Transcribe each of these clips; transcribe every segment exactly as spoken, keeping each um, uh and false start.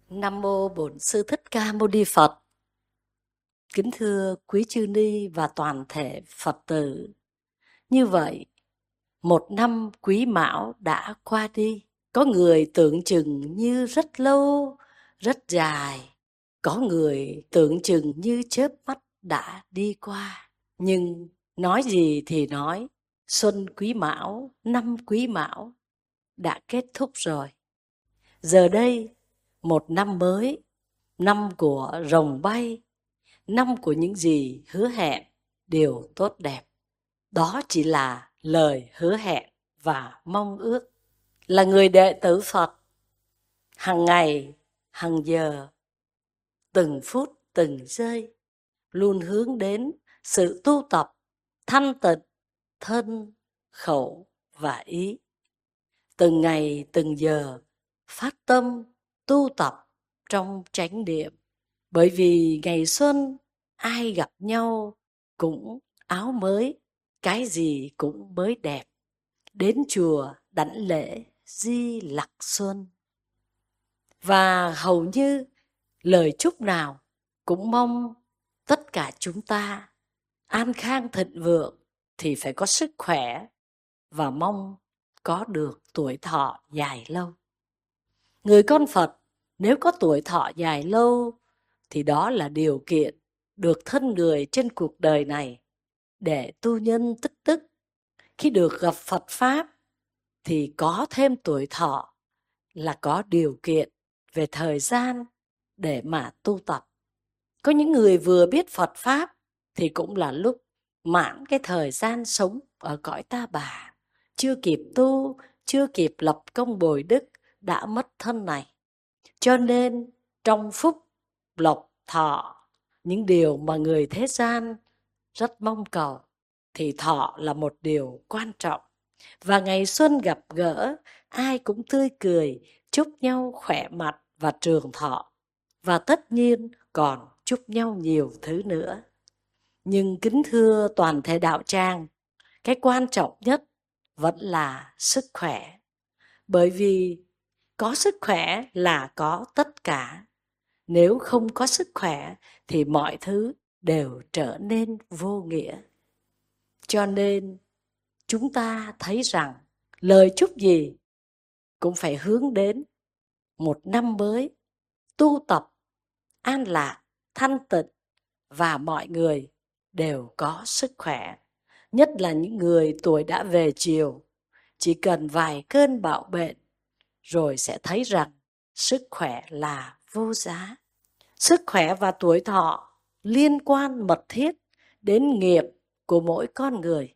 Nam mô Bổn Sư Thích Ca Mâu Ni Phật. Kính thưa quý chư ni và toàn thể Phật tử. Như vậy, một năm Quý Mão đã qua đi. Có người tưởng chừng như rất lâu, rất dài. Có người tưởng chừng như chớp mắt đã đi qua. Nhưng nói gì thì nói, xuân Quý Mão, năm Quý Mão đã kết thúc rồi. Giờ đây, một năm mới, năm của rồng bay, năm của những gì hứa hẹn đều tốt đẹp. Đó chỉ là lời hứa hẹn và mong ước. Là người đệ tử Phật, hàng ngày, hàng giờ, từng phút, từng giây, luôn hướng đến sự tu tập, thanh tịnh, thân, khẩu và ý. Từng ngày, từng giờ, phát tâm, tu tập trong chánh niệm. Bởi vì ngày xuân, ai gặp nhau cũng áo mới, cái gì cũng mới đẹp. Đến chùa đảnh lễ Di Lặc Xuân. Và hầu như lời chúc nào cũng mong tất cả chúng ta an khang thịnh vượng thì phải có sức khỏe và mong có được tuổi thọ dài lâu. Người con Phật nếu có tuổi thọ dài lâu thì đó là điều kiện được thân người trên cuộc đời này để tu nhân tích đức. Khi được gặp Phật Pháp thì có thêm tuổi thọ là có điều kiện về thời gian để mà tu tập. Có những người vừa biết Phật Pháp thì cũng là lúc mãn cái thời gian sống ở cõi ta bà. Chưa kịp tu, chưa kịp lập công bồi đức đã mất thân này. Cho nên trong phúc, lộc, thọ, những điều mà người thế gian rất mong cầu, thì thọ là một điều quan trọng. Và ngày xuân gặp gỡ, ai cũng tươi cười, chúc nhau khỏe mạnh và trường thọ. Và tất nhiên còn chúc nhau nhiều thứ nữa. Nhưng kính thưa toàn thể đạo tràng, cái quan trọng nhất vẫn là sức khỏe. Bởi vì có sức khỏe là có tất cả. Nếu không có sức khỏe thì mọi thứ đều trở nên vô nghĩa. Cho nên chúng ta thấy rằng lời chúc gì cũng phải hướng đến một năm mới tu tập, an lạc, thanh tịnh và mọi người đều có sức khỏe. Nhất là những người tuổi đã về chiều, chỉ cần vài cơn bạo bệnh rồi sẽ thấy rằng sức khỏe là vô giá. Sức khỏe và tuổi thọ liên quan mật thiết đến nghiệp của mỗi con người.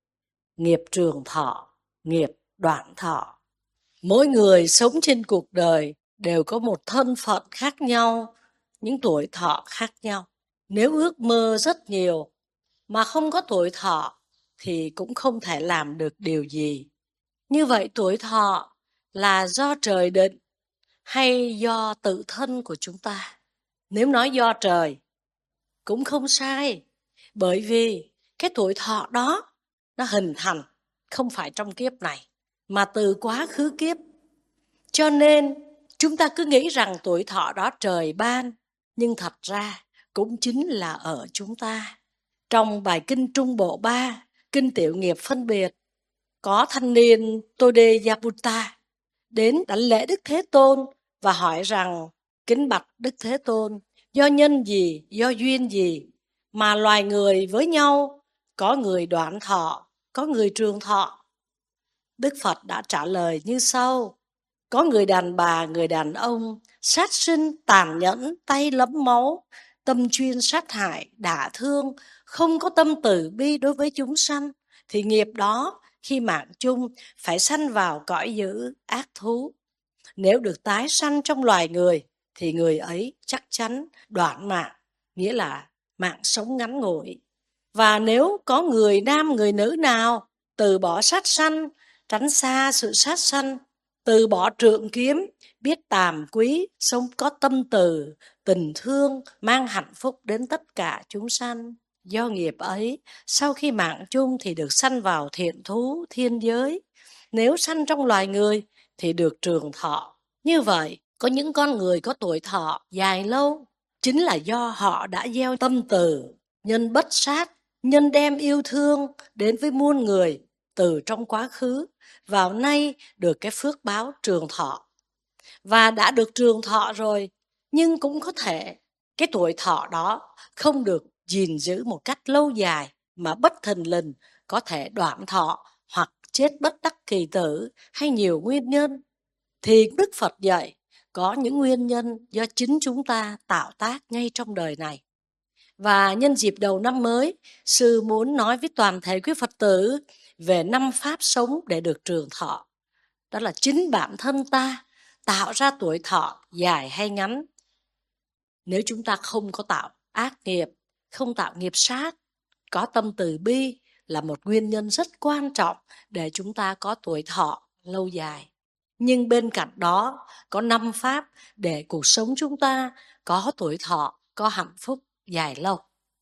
Nghiệp trường thọ, nghiệp đoạn thọ. Mỗi người sống trên cuộc đời đều có một thân phận khác nhau, những tuổi thọ khác nhau. Nếu ước mơ rất nhiều mà không có tuổi thọ thì cũng không thể làm được điều gì. Như vậy tuổi thọ là do trời định hay do tự thân của chúng ta? Nếu nói do trời cũng không sai, bởi vì cái tuổi thọ đó nó hình thành không phải trong kiếp này mà từ quá khứ kiếp. Cho nên chúng ta cứ nghĩ rằng tuổi thọ đó trời ban, nhưng thật ra cũng chính là ở chúng ta. Trong bài kinh Trung Bộ ba, kinh Tiểu Nghiệp Phân Biệt, có thanh niên Todeyaputta đến đảnh lễ Đức Thế Tôn và hỏi rằng: kính bạch Đức Thế Tôn, do nhân gì, do duyên gì mà loài người với nhau có người đoạn thọ, có người trường thọ? Đức Phật đã trả lời như sau: có người đàn bà, người đàn ông sát sinh, tàn nhẫn, tay lấm máu, tâm chuyên sát hại, đả thương, không có tâm từ bi đối với chúng sanh, thì nghiệp đó khi mạng chung phải sanh vào cõi dữ ác thú. Nếu được tái sanh trong loài người thì người ấy chắc chắn đoạn mạng, nghĩa là mạng sống ngắn ngủi. Và nếu có người nam người nữ nào từ bỏ sát sanh, tránh xa sự sát sanh, từ bỏ trượng kiếm, biết tàm quý, sống có tâm từ, tình thương, mang hạnh phúc đến tất cả chúng sanh, do nghiệp ấy, sau khi mạng chung thì được sanh vào thiện thú, thiên giới. Nếu sanh trong loài người thì được trường thọ. Như vậy, Có những con người có tuổi thọ dài lâu chính là do họ đã gieo tâm từ, nhân bất sát, nhân đem yêu thương đến với muôn người từ trong quá khứ, vào nay được cái phước báo trường thọ. Và đã được trường thọ rồi, nhưng cũng có thể cái tuổi thọ đó không được gìn giữ một cách lâu dài, mà bất thình lình có thể đoạn thọ hoặc chết bất đắc kỳ tử, hay nhiều nguyên nhân. Thì Đức Phật dạy có những nguyên nhân do chính chúng ta tạo tác ngay trong đời này. Và nhân dịp đầu năm mới, sư muốn nói với toàn thể quý Phật tử về năm pháp sống để được trường thọ. Đó là chính bản thân ta tạo ra tuổi thọ dài hay ngắn. Nếu chúng ta không có tạo ác nghiệp, không tạo nghiệp sát, có tâm từ bi là một nguyên nhân rất quan trọng để chúng ta có tuổi thọ lâu dài. Nhưng bên cạnh đó có năm pháp để cuộc sống chúng ta có tuổi thọ, có hạnh phúc dài lâu.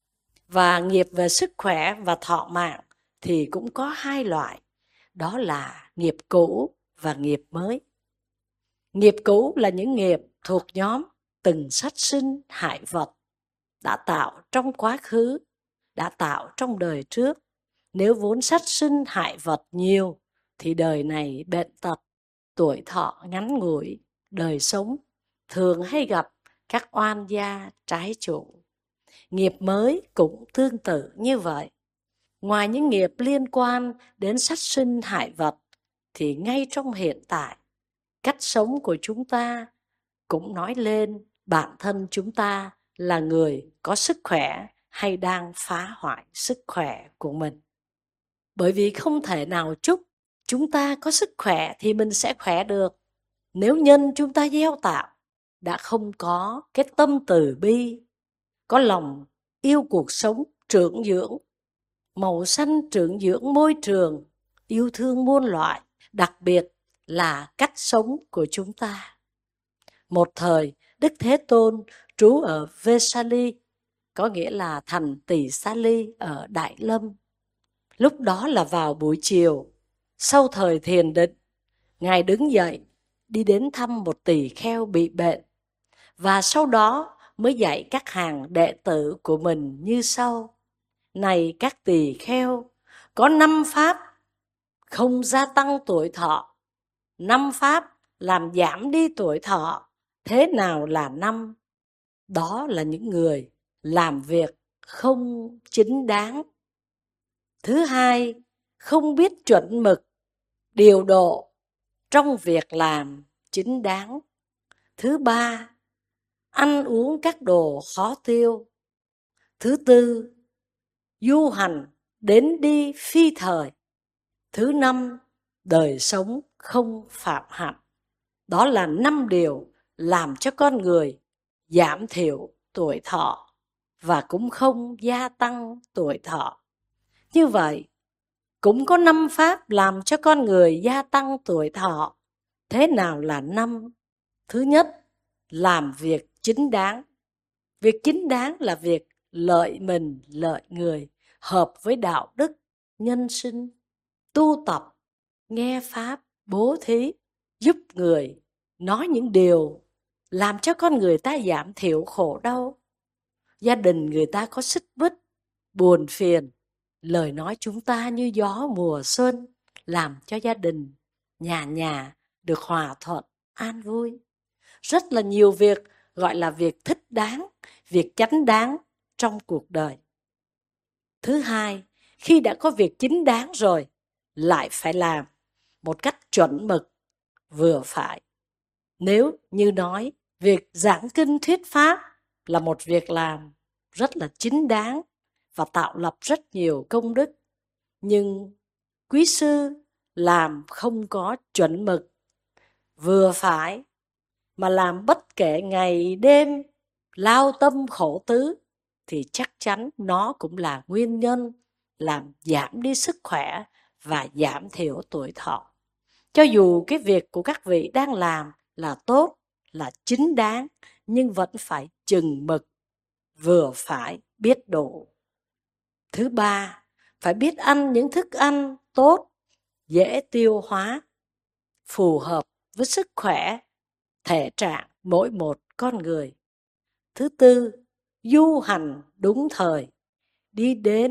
Và nghiệp về sức khỏe và thọ mạng thì cũng có hai loại, đó là nghiệp cũ và nghiệp mới. Nghiệp cũ là những nghiệp thuộc nhóm từng sát sinh hại vật, đã tạo trong quá khứ, đã tạo trong đời trước. Nếu vốn sát sinh hại vật nhiều thì đời này bệnh tật, tuổi thọ ngắn ngủi, đời sống thường hay gặp các oan gia trái chủ. Nghiệp mới cũng tương tự như vậy. Ngoài những nghiệp liên quan đến sát sinh hại vật thì ngay trong hiện tại, cách sống của chúng ta cũng nói lên bản thân chúng ta là người có sức khỏe hay đang phá hoại sức khỏe của mình. Bởi vì không thể nào chúc chúng ta có sức khỏe thì mình sẽ khỏe được. Nếu nhân chúng ta gieo tạo đã không có cái tâm từ bi, có lòng yêu cuộc sống trưởng dưỡng, màu xanh trưởng dưỡng môi trường, yêu thương muôn loại, đặc biệt là cách sống của chúng ta. Một thời, Đức Thế Tôn trú ở Vesali, có nghĩa là thành Tỳ Xá Ly ở Đại Lâm. Lúc đó là vào buổi chiều, sau thời thiền định, Ngài đứng dậy, đi đến thăm một tỳ kheo bị bệnh, và sau đó mới dạy các hàng đệ tử của mình như sau. Này các tỳ kheo, có năm pháp không gia tăng tuổi thọ, năm pháp làm giảm đi tuổi thọ. Thế nào là năm? Đó là những người làm việc không chính đáng. Thứ hai, không biết chuẩn mực, điều độ trong việc làm chính đáng. Thứ ba, ăn uống các đồ khó tiêu. Thứ tư, du hành đến đi phi thời. Thứ năm, đời sống không phạm hạnh. Đó là năm điều làm cho con người giảm thiểu tuổi thọ và cũng không gia tăng tuổi thọ. Như vậy, cũng có năm pháp làm cho con người gia tăng tuổi thọ. Thế nào là năm? Thứ nhất, làm việc chính đáng. Việc chính đáng là việc lợi mình, lợi người, hợp với đạo đức, nhân sinh, tu tập, nghe pháp, bố thí, giúp người, nói những điều làm cho con người ta giảm thiểu khổ đau. Gia đình người ta có xích mích, buồn phiền, lời nói chúng ta như gió mùa xuân, làm cho gia đình, nhà nhà được hòa thuận, an vui. Rất là nhiều việc gọi là việc thích đáng, việc chánh đáng trong cuộc đời. Thứ hai, khi đã có việc chính đáng rồi, lại phải làm một cách chuẩn mực, vừa phải. Nếu như nói, việc giảng kinh thuyết pháp là một việc làm rất là chính đáng và tạo lập rất nhiều công đức, nhưng quý sư làm không có chuẩn mực, vừa phải, mà làm bất kể ngày đêm, lao tâm khổ tứ, thì chắc chắn nó cũng là nguyên nhân làm giảm đi sức khỏe và giảm thiểu tuổi thọ. Cho dù cái việc của các vị đang làm là tốt, là chính đáng, nhưng vẫn phải chừng mực, vừa phải, biết đủ. Thứ ba, phải biết ăn những thức ăn tốt, dễ tiêu hóa, phù hợp với sức khỏe, thể trạng mỗi một con người. Thứ tư, du hành đúng thời, đi đến,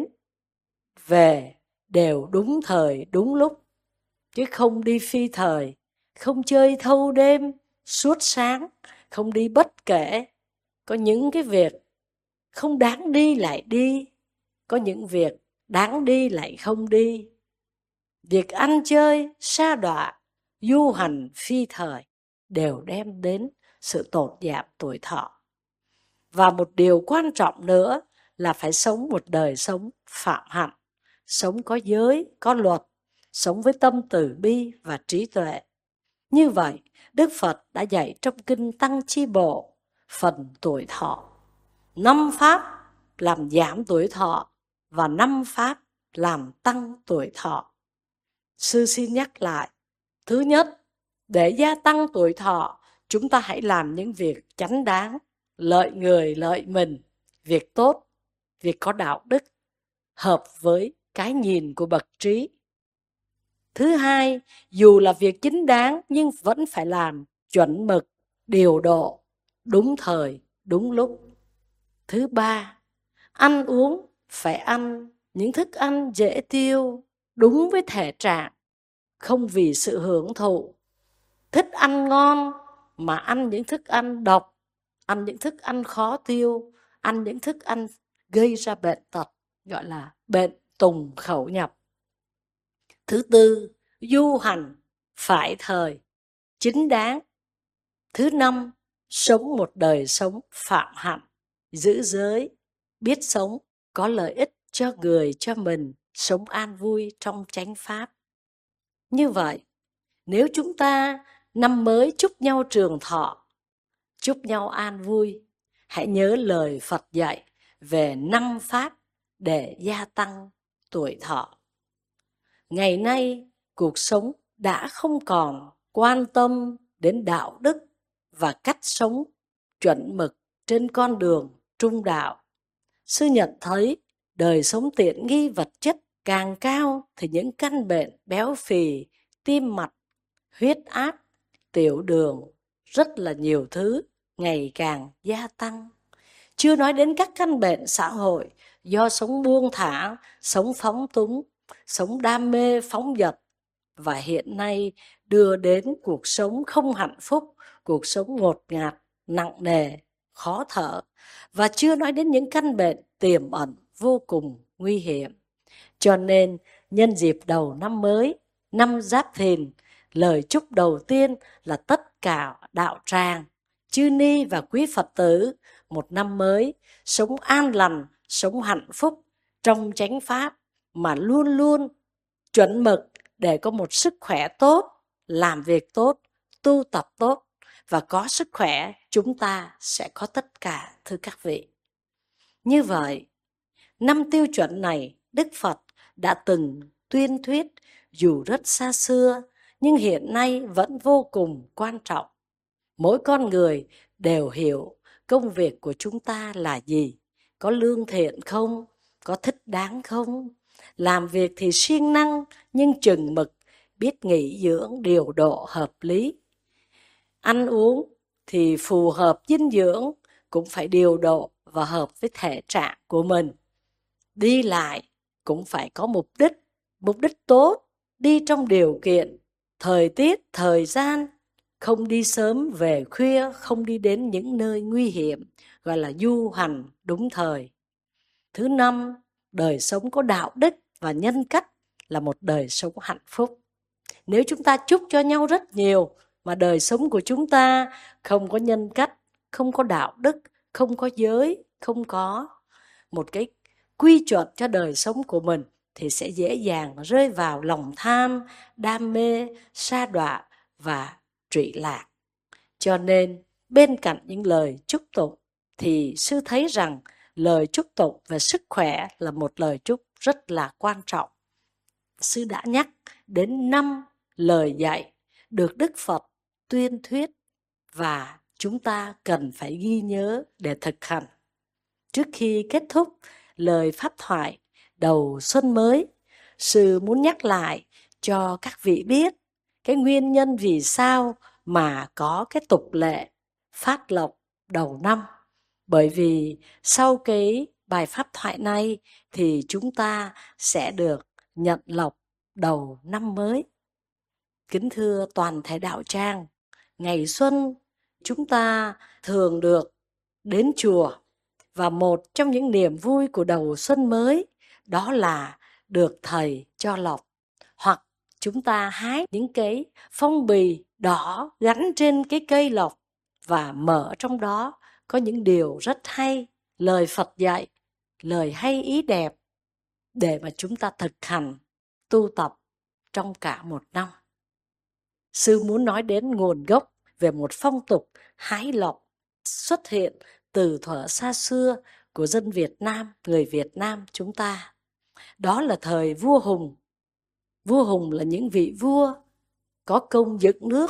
về đều đúng thời, đúng lúc, chứ không đi phi thời, không chơi thâu đêm, suốt sáng, không đi bất kể. Có những cái việc không đáng đi lại đi, có những việc đáng đi lại không đi. Việc ăn chơi, sa đọa, du hành phi thời đều đem đến sự tổn giảm tuổi thọ. Và một điều quan trọng nữa là phải sống một đời sống phạm hạnh, sống có giới, có luật, sống với tâm từ bi và trí tuệ. Như vậy, Đức Phật đã dạy trong Kinh Tăng Chi Bộ, phần tuổi thọ. Năm pháp làm giảm tuổi thọ và năm pháp làm tăng tuổi thọ. Sư xin nhắc lại. Thứ nhất, để gia tăng tuổi thọ, chúng ta hãy làm những việc chánh đáng, lợi người lợi mình, việc tốt, việc có đạo đức, hợp với cái nhìn của bậc trí. Thứ hai, dù là việc chính đáng nhưng vẫn phải làm chuẩn mực, điều độ, đúng thời, đúng lúc. Thứ ba, ăn uống phải ăn những thức ăn dễ tiêu, đúng với thể trạng, không vì sự hưởng thụ. Thích ăn ngon mà ăn những thức ăn độc, ăn những thức ăn khó tiêu, ăn những thức ăn gây ra bệnh tật, gọi là bệnh tùng khẩu nhập. Thứ tư, du hành phải thời, chính đáng. Thứ năm, sống một đời sống phạm hạnh, giữ giới, biết sống, có lợi ích cho người, cho mình, sống an vui trong chánh pháp. Như vậy, nếu chúng ta năm mới chúc nhau trường thọ, chúc nhau an vui, hãy nhớ lời Phật dạy về năm pháp để gia tăng tuổi thọ. Ngày nay, cuộc sống đã không còn quan tâm đến đạo đức và cách sống chuẩn mực trên con đường trung đạo. Sư nhận thấy đời sống tiện nghi vật chất càng cao thì những căn bệnh béo phì, tim mạch, huyết áp, tiểu đường, rất là nhiều thứ ngày càng gia tăng. Chưa nói đến các căn bệnh xã hội do sống buông thả, sống phóng túng, sống đam mê phóng dật, và hiện nay đưa đến cuộc sống không hạnh phúc, cuộc sống ngột ngạt, nặng nề, khó thở, và chưa nói đến những căn bệnh tiềm ẩn vô cùng nguy hiểm. Cho nên, nhân dịp đầu năm mới, năm Giáp Thìn, lời chúc đầu tiên là tất cả đạo tràng, chư ni và quý Phật tử một năm mới sống an lành, sống hạnh phúc trong chánh pháp, mà luôn luôn chuẩn mực để có một sức khỏe tốt, làm việc tốt, tu tập tốt, và có sức khỏe chúng ta sẽ có tất cả, thưa các vị. Như vậy, năm tiêu chuẩn này Đức Phật đã từng tuyên thuyết dù rất xa xưa, nhưng hiện nay vẫn vô cùng quan trọng. Mỗi con người đều hiểu công việc của chúng ta là gì, có lương thiện không, có thích đáng không. Làm việc thì siêng năng nhưng chừng mực, biết nghỉ dưỡng điều độ hợp lý. Ăn uống thì phù hợp dinh dưỡng, cũng phải điều độ và hợp với thể trạng của mình. Đi lại cũng phải có mục đích, mục đích tốt, đi trong điều kiện, thời tiết, thời gian, không đi sớm về khuya, không đi đến những nơi nguy hiểm, gọi là du hành đúng thời. Thứ năm, đời sống có đạo đức và nhân cách là một đời sống hạnh phúc. Nếu chúng ta chúc cho nhau rất nhiều mà đời sống của chúng ta không có nhân cách, không có đạo đức, không có giới, không có một cái quy chuẩn cho đời sống của mình, thì sẽ dễ dàng rơi vào lòng tham, đam mê, sa đọa và trụy lạc. Cho nên bên cạnh những lời chúc tụng thì sư thấy rằng lời chúc tụng về sức khỏe là một lời chúc rất là quan trọng. Sư đã nhắc đến năm lời dạy được Đức Phật tuyên thuyết và chúng ta cần phải ghi nhớ để thực hành. Trước khi kết thúc lời pháp thoại đầu xuân mới, sư muốn nhắc lại cho các vị biết cái nguyên nhân vì sao mà có cái tục lệ phát lộc đầu năm. Bởi vì sau cái bài pháp thoại này thì chúng ta sẽ được nhận lộc đầu năm mới. Kính thưa toàn thể đạo tràng, ngày xuân chúng ta thường được đến chùa, và một trong những niềm vui của đầu xuân mới đó là được thầy cho lộc, hoặc chúng ta hái những cái phong bì đỏ gắn trên cái cây lộc và mở trong đó có những điều rất hay, lời Phật dạy, lời hay ý đẹp để mà chúng ta thực hành, tu tập trong cả một năm. Sư muốn nói đến nguồn gốc về một phong tục hái lộc xuất hiện từ thuở xa xưa của dân Việt Nam, người Việt Nam chúng ta. Đó là thời vua Hùng. Vua Hùng là những vị vua có công dựng nước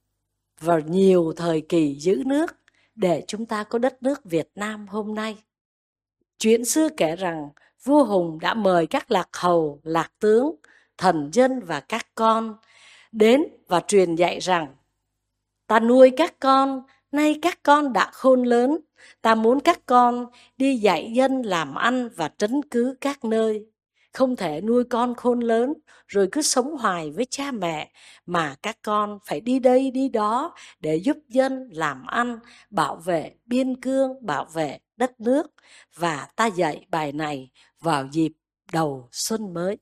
và nhiều thời kỳ giữ nước để chúng ta có đất nước Việt Nam hôm nay. Chuyện xưa kể rằng vua Hùng đã mời các lạc hầu, lạc tướng, thần dân và các con đến và truyền dạy rằng: ta nuôi các con, nay các con đã khôn lớn, ta muốn các con đi dạy dân làm ăn và trấn cứ các nơi. Không thể nuôi con khôn lớn rồi cứ sống hoài với cha mẹ, mà các con phải đi đây đi đó để giúp dân làm ăn, bảo vệ biên cương, bảo vệ đất nước. Và ta dạy bài này vào dịp đầu xuân mới.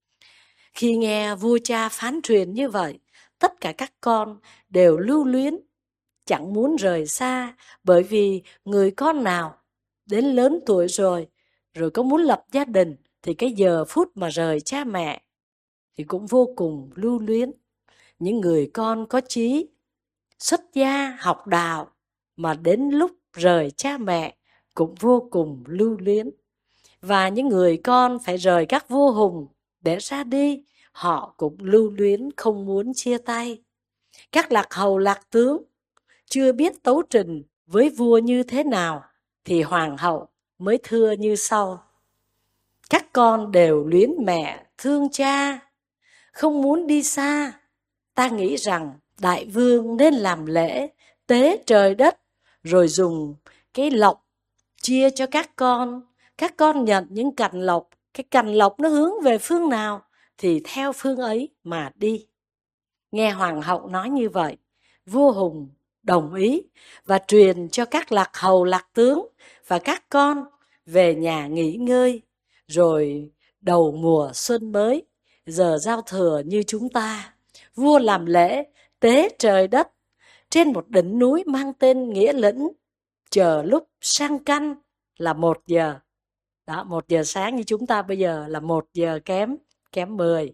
Khi nghe vua cha phán truyền như vậy, tất cả các con đều lưu luyến, chẳng muốn rời xa, bởi vì người con nào đến lớn tuổi rồi, rồi có muốn lập gia đình, thì cái giờ phút mà rời cha mẹ thì cũng vô cùng lưu luyến. Những người con có chí, xuất gia, học đạo, mà đến lúc rời cha mẹ cũng vô cùng lưu luyến. Và những người con phải rời các vua hùng để ra đi, họ cũng lưu luyến, không muốn chia tay. Các lạc hầu lạc tướng chưa biết tấu trình với vua như thế nào, thì hoàng hậu mới thưa như sau: các con đều luyến mẹ thương cha, không muốn đi xa. Ta nghĩ rằng đại vương nên làm lễ tế trời đất, rồi dùng cái lộc chia cho các con. Các con nhận những cành lộc, cái cành lộc nó hướng về phương nào thì theo phương ấy mà đi. Nghe hoàng hậu nói như vậy, vua Hùng đồng ý và truyền cho các lạc hầu lạc tướng và các con về nhà nghỉ ngơi. Rồi đầu mùa xuân mới, giờ giao thừa như chúng ta, vua làm lễ tế trời đất trên một đỉnh núi mang tên Nghĩa Lĩnh, chờ lúc sang canh là một giờ. Đó, một giờ sáng như chúng ta bây giờ là một giờ kém, kém mười.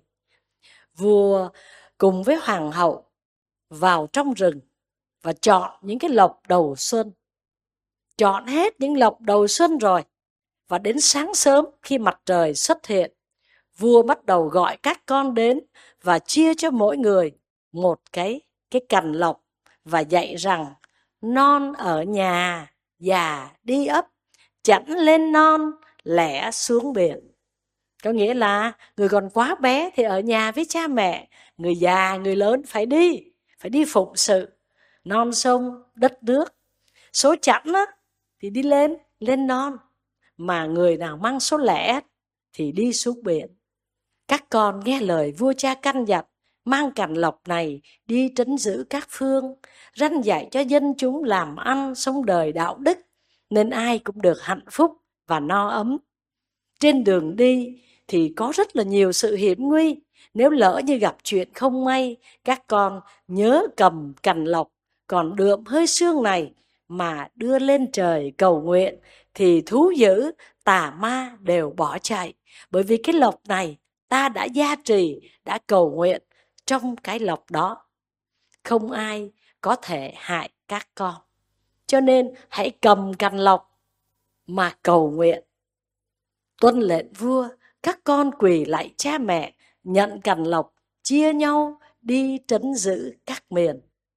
Vua cùng với hoàng hậu vào trong rừng và chọn những cái lộc đầu xuân. Chọn hết những lộc đầu xuân rồi, và đến sáng sớm khi mặt trời xuất hiện, vua bắt đầu gọi các con đến và chia cho mỗi người một cái, cái cành lộc, và dạy rằng: non ở nhà, già đi ấp, chẵn lên non, lẻ xuống biển. Có nghĩa là người còn quá bé thì ở nhà với cha mẹ, người già, người lớn phải đi, phải đi phụng sự non sông, đất nước. Số chẵn á, thì đi lên, lên non, mà người nào mang số lẻ thì đi xuống biển. Các con nghe lời vua cha căn dặn, mang cành lộc này đi trấn giữ các phương, răn dạy cho dân chúng làm ăn, sống đời đạo đức, nên ai cũng được hạnh phúc và no ấm. Trên đường đi thì có rất là nhiều sự hiểm nguy. Nếu lỡ như gặp chuyện không may, các con nhớ cầm cành lộc còn đượm hơi sương này mà đưa lên trời cầu nguyện, thì thú dữ, tà ma đều bỏ chạy. Bởi vì cái lộc này ta đã gia trì, đã cầu nguyện trong cái lộc đó. Không ai có thể hại các con. Cho nên hãy cầm cành lộc mà cầu nguyện. Tuân lệnh vua, các con quỳ lạy cha mẹ, nhận cành lộc, chia nhau đi trấn giữ các miền.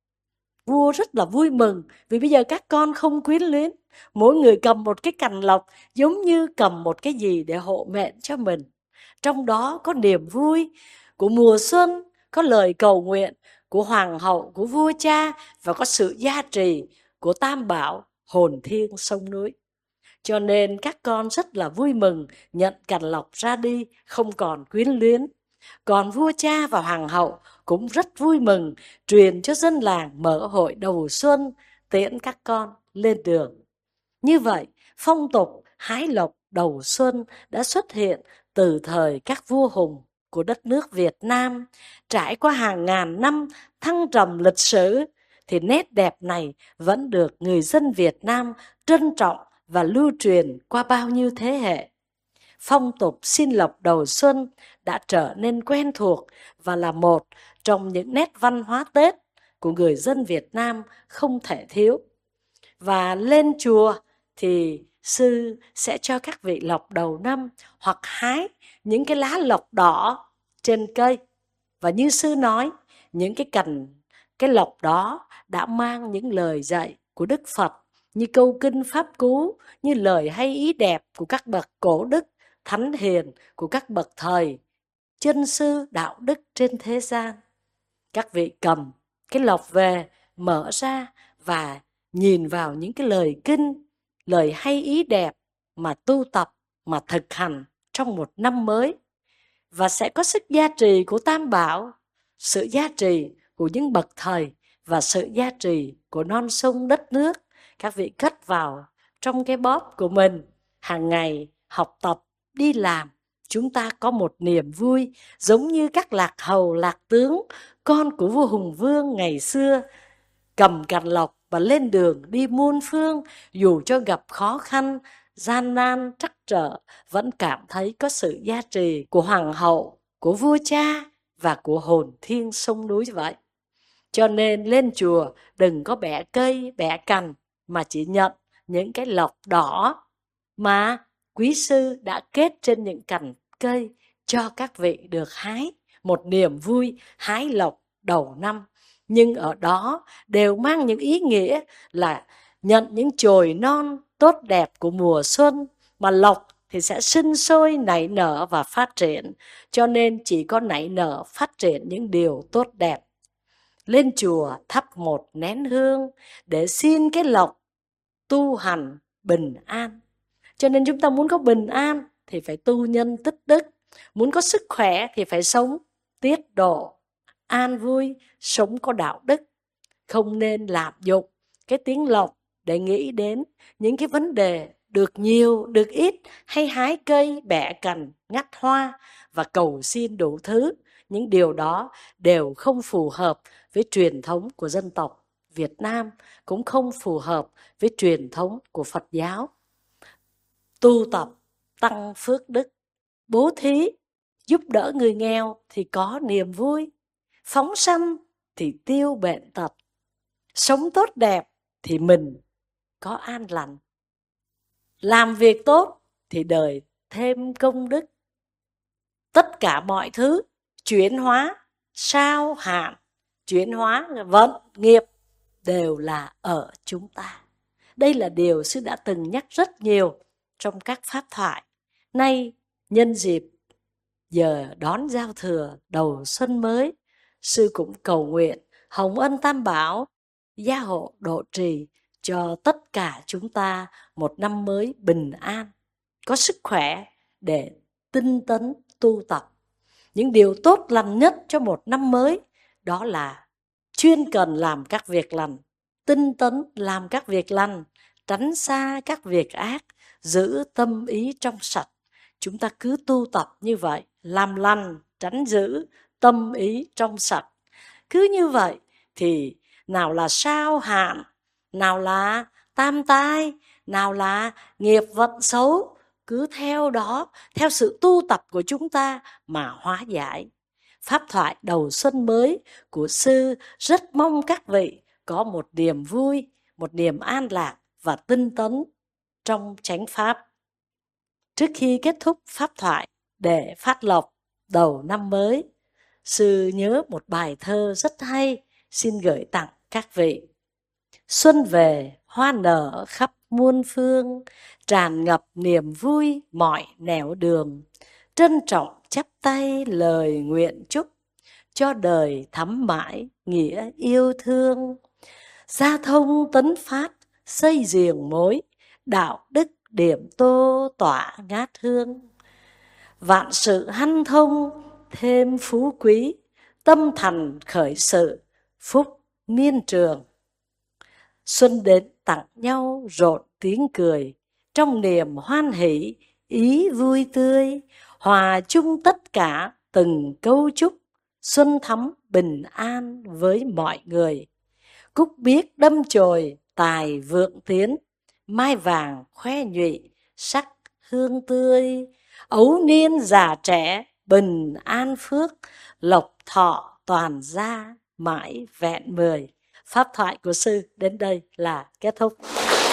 Vua rất là vui mừng, vì bây giờ các con không quyến luyến. Mỗi người cầm một cái cành lộc giống như cầm một cái gì để hộ mệnh cho mình. Trong đó có niềm vui của mùa xuân, có lời cầu nguyện của hoàng hậu, của vua cha, và có sự gia trì của Tam Bảo hồn thiêng sông núi. Cho nên các con rất là vui mừng nhận Càn Lộc ra đi, không còn quyến luyến. Còn vua cha và hoàng hậu cũng rất vui mừng, truyền cho dân làng mở hội đầu xuân, tiễn các con lên đường. Như vậy, phong tục hái lộc đầu xuân đã xuất hiện từ thời các vua hùng của đất nước Việt Nam. Trải qua hàng ngàn năm thăng trầm lịch sử, thì nét đẹp này vẫn được người dân Việt Nam trân trọng và lưu truyền qua bao nhiêu thế hệ. Phong tục xin lộc đầu xuân đã trở nên quen thuộc và là một trong những nét văn hóa Tết của người dân Việt Nam không thể thiếu. Và lên chùa thì sư sẽ cho các vị lộc đầu năm hoặc hái những cái lá lộc đỏ trên cây. Và như sư nói, những cái cành, cái lộc đó đã mang những lời dạy của Đức Phật, như câu kinh Pháp Cú, như lời hay ý đẹp của các bậc cổ đức, thánh hiền, của các bậc thầy, chân sư đạo đức trên thế gian. Các vị cầm cái lộc về, mở ra và nhìn vào những cái lời kinh, lời hay ý đẹp mà tu tập, mà thực hành trong một năm mới. Và sẽ có sức gia trì của Tam Bảo, sự gia trì của những bậc thầy và sự gia trì của non sông đất nước. Các vị cất vào trong cái bóp của mình, hàng ngày học tập, đi làm, chúng ta có một niềm vui giống như các lạc hầu, lạc tướng, con của vua Hùng Vương ngày xưa, cầm càn lộc và lên đường đi muôn phương, dù cho gặp khó khăn, gian nan, trắc trở, vẫn cảm thấy có sự gia trì của hoàng hậu, của vua cha và của hồn thiêng sông núi vậy. Cho nên lên chùa đừng có bẻ cây, bẻ cành, mà chỉ nhận những cái lộc đỏ mà quý sư đã kết trên những cành cây cho các vị được hái. Một niềm vui hái lộc đầu năm, nhưng ở đó đều mang những ý nghĩa là nhận những chồi non tốt đẹp của mùa xuân, mà lộc thì sẽ sinh sôi, nảy nở và phát triển. Cho nên chỉ có nảy nở, phát triển những điều tốt đẹp. Lên chùa thắp một nén hương để xin cái lộc tu hành bình an. Cho nên chúng ta muốn có bình an thì phải tu nhân tích đức. Muốn có sức khỏe thì phải sống tiết độ, an vui, sống có đạo đức. Không nên lạm dụng cái tiếng lộc để nghĩ đến những cái vấn đề được nhiều, được ít, hay hái cây, bẻ cành, ngắt hoa và cầu xin đủ thứ. Những điều đó đều không phù hợp với truyền thống của dân tộc Việt Nam, cũng không phù hợp với truyền thống của Phật giáo. Tu tập, tăng phước đức, bố thí, giúp đỡ người nghèo thì có niềm vui, phóng sanh thì tiêu bệnh tật, sống tốt đẹp thì mình có an lành, làm việc tốt thì đời thêm công đức. Tất cả mọi thứ chuyển hóa, sao hạn, chuyển hóa vận nghiệp đều là ở chúng ta. Đây là điều sư đã từng nhắc rất nhiều trong các pháp thoại. Nay nhân dịp giờ đón giao thừa đầu xuân mới, sư cũng cầu nguyện hồng ân Tam Bảo gia hộ độ trì cho tất cả chúng ta một năm mới bình an, có sức khỏe để tinh tấn tu tập. Những điều tốt lành nhất cho một năm mới đó là chuyên cần làm các việc lành, tinh tấn làm các việc lành, tránh xa các việc ác, giữ tâm ý trong sạch. Chúng ta cứ tu tập như vậy, làm lành, tránh giữ tâm ý trong sạch. Cứ như vậy thì nào là sao hạn, nào là tam tai, nào là nghiệp vận xấu, cứ theo đó, theo sự tu tập của chúng ta mà hóa giải. Pháp thoại đầu xuân mới của sư rất mong các vị có một niềm vui, một niềm an lạc và tinh tấn trong chánh pháp. Trước khi kết thúc pháp thoại để phát lộc đầu năm mới, sư nhớ một bài thơ rất hay, xin gửi tặng các vị. Xuân về hoa nở khắp muôn phương, tràn ngập niềm vui mọi nẻo đường. Trân trọng chắp tay lời nguyện chúc, cho đời thắm mãi nghĩa yêu thương. Gia thông tấn phát, xây giềng mối, đạo đức điểm tô tỏa ngát hương. Vạn sự hanh thông, thêm phú quý, tâm thành khởi sự, phúc miên trường. Xuân đến tặng nhau rộn tiếng cười, trong niềm hoan hỷ, ý vui tươi, hòa chung tất cả từng câu chúc, xuân thắm bình an với mọi người. Cúc biếc đâm chồi, tài vượng tiến, mai vàng khoe nhụy, sắc hương tươi. Ấu niên già trẻ, bình an phước, lộc thọ toàn gia, mãi vẹn mười. Pháp thoại của sư đến đây là kết thúc.